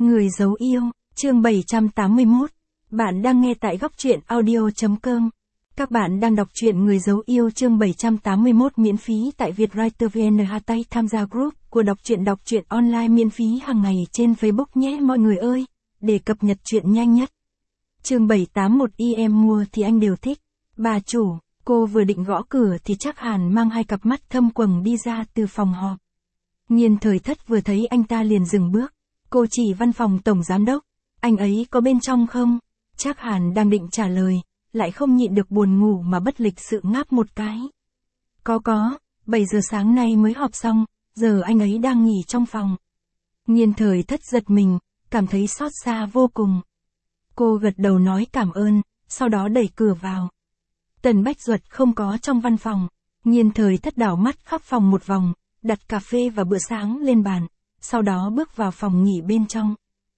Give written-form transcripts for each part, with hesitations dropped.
Người giấu yêu, chương 781. Bạn đang nghe tại góc truyện audio.com. Các bạn đang đọc truyện Người giấu yêu chương 781 miễn phí tại Vietwriter VN. Tay tham gia group của đọc truyện online miễn phí hàng ngày trên Facebook nhé mọi người ơi, để cập nhật truyện nhanh nhất. Chương 781 em mua thì anh đều thích. Bà chủ, cô vừa định gõ cửa thì Trác Hàn mang hai cặp mắt thâm quầng đi ra từ phòng họp. Nhiên Thời Thất vừa thấy anh ta liền dừng bước. Cô chỉ văn phòng tổng giám đốc, anh ấy có bên trong không? Trác Hàn đang định trả lời, lại không nhịn được buồn ngủ mà bất lịch sự ngáp một cái. Có, 7 giờ sáng nay mới họp xong, giờ anh ấy đang nghỉ trong phòng. Nhiên Thời Thất giật mình, cảm thấy xót xa vô cùng. Cô gật đầu nói cảm ơn, sau đó đẩy cửa vào. Tần Bách Duật không có trong văn phòng, Nhiên Thời Thất đảo mắt khắp phòng một vòng, đặt cà phê và bữa sáng lên bàn, sau đó bước vào phòng nghỉ bên trong.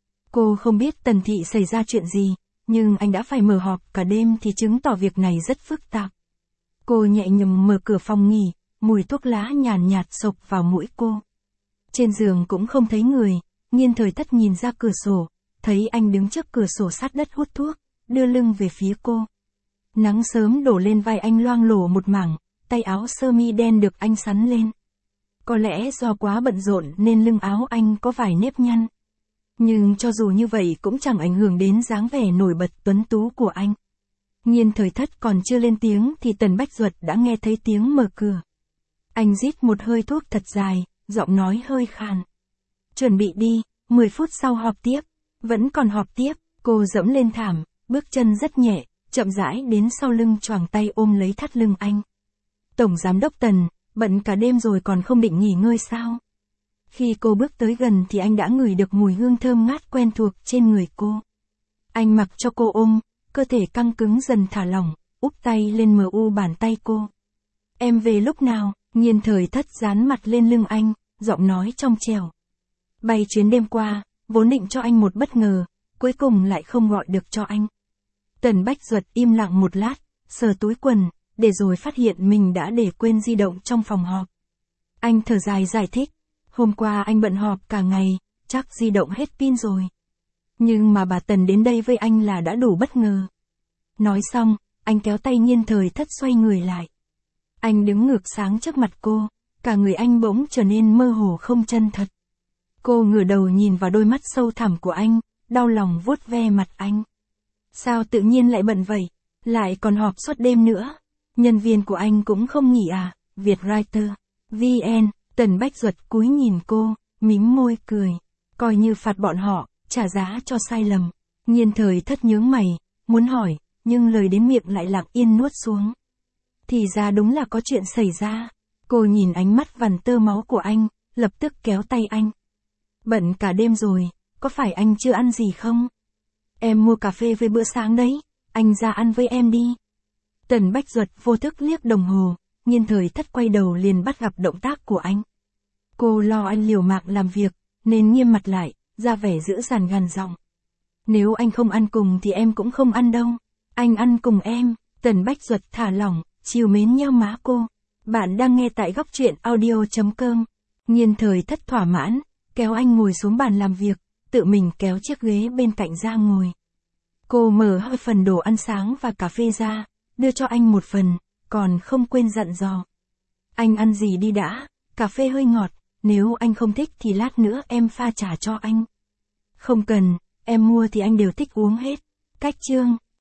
Cô không biết Tần Thị xảy ra chuyện gì, nhưng anh đã phải mở họp cả đêm thì chứng tỏ việc này rất phức tạp. Cô nhẹ nhàng mở cửa phòng nghỉ, mùi thuốc lá nhàn nhạt xộc vào mũi cô. Trên giường cũng không thấy người, Nhiên Thời Thất nhìn ra cửa sổ, thấy anh đứng trước cửa sổ sát đất hút thuốc, đưa lưng về phía cô. Nắng sớm đổ lên vai anh loang lổ một mảng, tay áo sơ mi đen được anh sắn lên. Có lẽ do quá bận rộn nên lưng áo anh có vài nếp nhăn. Nhưng cho dù như vậy cũng chẳng ảnh hưởng đến dáng vẻ nổi bật tuấn tú của anh. Nhiên Thời Thất còn chưa lên tiếng thì Tần Bách Duật đã nghe thấy tiếng mở cửa. Anh rít một hơi thuốc thật dài, giọng nói hơi khàn. Chuẩn bị đi, 10 phút sau họp tiếp. Vẫn còn họp tiếp, cô dẫm lên thảm, bước chân rất nhẹ, chậm rãi đến sau lưng choàng tay ôm lấy thắt lưng anh. Tổng giám đốc Tần, bận cả đêm rồi còn không định nghỉ ngơi sao? Khi cô bước tới gần thì anh đã ngửi được mùi hương thơm ngát quen thuộc trên người cô. Anh mặc cho cô ôm, cơ thể căng cứng dần thả lỏng, úp tay lên mu bàn tay cô. Em về lúc nào? Nhiên Thời Thất dán mặt lên lưng anh, giọng nói trong trẻo. Bay chuyến đêm qua, vốn định cho anh một bất ngờ, cuối cùng lại không gọi được cho anh. Tần Bách Duật im lặng một lát, sờ túi quần, để rồi phát hiện mình đã để quên di động trong phòng họp. Anh thở dài giải thích, hôm qua anh bận họp cả ngày, chắc di động hết pin rồi. Nhưng mà bà Tần đến đây với anh là đã đủ bất ngờ. Nói xong, anh kéo tay Nhiên Thời Thất xoay người lại. Anh đứng ngược sáng trước mặt cô, cả người anh bỗng trở nên mơ hồ không chân thật. Cô ngửa đầu nhìn vào đôi mắt sâu thẳm của anh, đau lòng vuốt ve mặt anh. Sao tự nhiên lại bận vậy, lại còn họp suốt đêm nữa? Nhân viên của anh cũng không nghỉ à? Vietwriter VN. Tần Bách Duật cúi nhìn cô, mím môi cười. Coi như phạt bọn họ, trả giá cho sai lầm. Nhiên Thời Thất nhướng mày, muốn hỏi, nhưng lời đến miệng lại lặng yên nuốt xuống. Thì ra đúng là có chuyện xảy ra. Cô nhìn ánh mắt vằn tơ máu của anh, lập tức kéo tay anh. Bận cả đêm rồi, có phải anh chưa ăn gì không? Em mua cà phê với bữa sáng đấy, anh ra ăn với em đi. Tần Bách Duật vô thức liếc đồng hồ, Nhiên Thời Thất quay đầu liền bắt gặp động tác của anh. Cô lo anh liều mạng làm việc, nên nghiêm mặt lại, ra vẻ giữ dằn gằn giọng. Nếu anh không ăn cùng thì em cũng không ăn đâu. Anh ăn cùng em. Tần Bách Duật thả lỏng, trìu mến nheo má cô. Bạn đang nghe tại góc truyện audio.com. Nhiên Thời Thất thỏa mãn, kéo anh ngồi xuống bàn làm việc, tự mình kéo chiếc ghế bên cạnh ra ngồi. Cô mở hơi phần đồ ăn sáng và cà phê ra, đưa cho anh một phần, còn không quên dặn dò. Anh ăn gì đi đã, cà phê hơi ngọt, nếu anh không thích thì lát nữa em pha trà cho anh. Không cần, em mua thì anh đều thích uống hết. Cách chương.